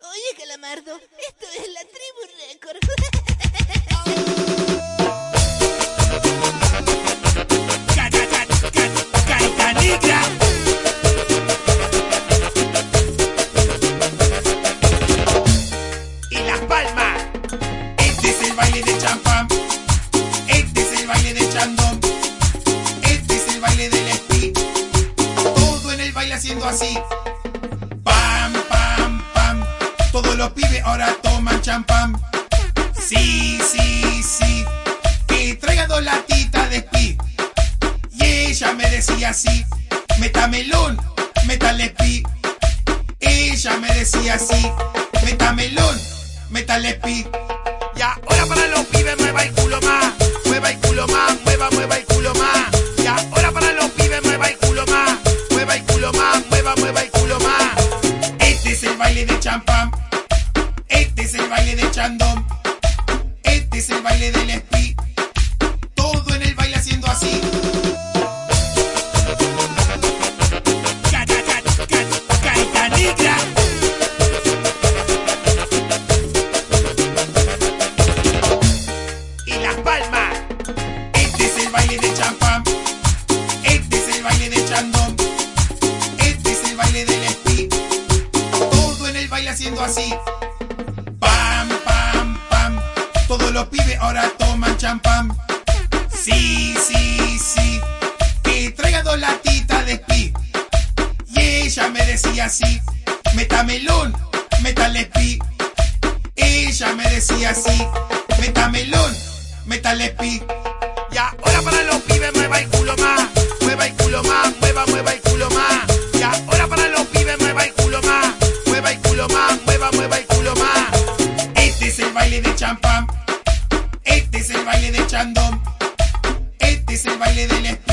Oye, Calamardo, esto es la Tribu Record. Caicanica. Y Las Palmas. Este es el baile de champán. Este es el baile de chandón. Este es el baile del espí. Todo en el baile haciendo así. Pam, pam, pam. Todos los pibes ahora toman champán. Sí, sí, sí. Que traiga 2 latitas de espí. Y ella me decía así. Metamelón, métale espí. Ella me decía así. Metamelón, métale espí. Y ahora para los pibes mueva el culo más. Mueva el culo más, mueva el culo más. Y ahora para los pibes mueva el culo más. Mueva el culo más, mueva el culo más. Este es el baile de champán. Este es el baile de chandón. Este es el baile del espí. Todo en el baile haciendo así. Caicanica. Y Las Palmas. Este es el baile de champán. Este es el baile de chandón. Este es el baile del espí. Todo en el baile haciendo así. Pam, pam, pam. Todos los pibes ahora toman champán. Sí, sí, sí. Que traiga 2 latitas de espí. Y ella me decía así. Metamelón, métale espí. Ella me decía así. Metamelón, métale espí. Y ahora para los pibes mueva el culo más. Mueva el culo más, mueva el culo más. Y ahora para los pibes mueva el culo más. Mueva el culo más, mueva el culo más. Este es el baile de champán. Este es el baile de chandón. Este es el baile del espí.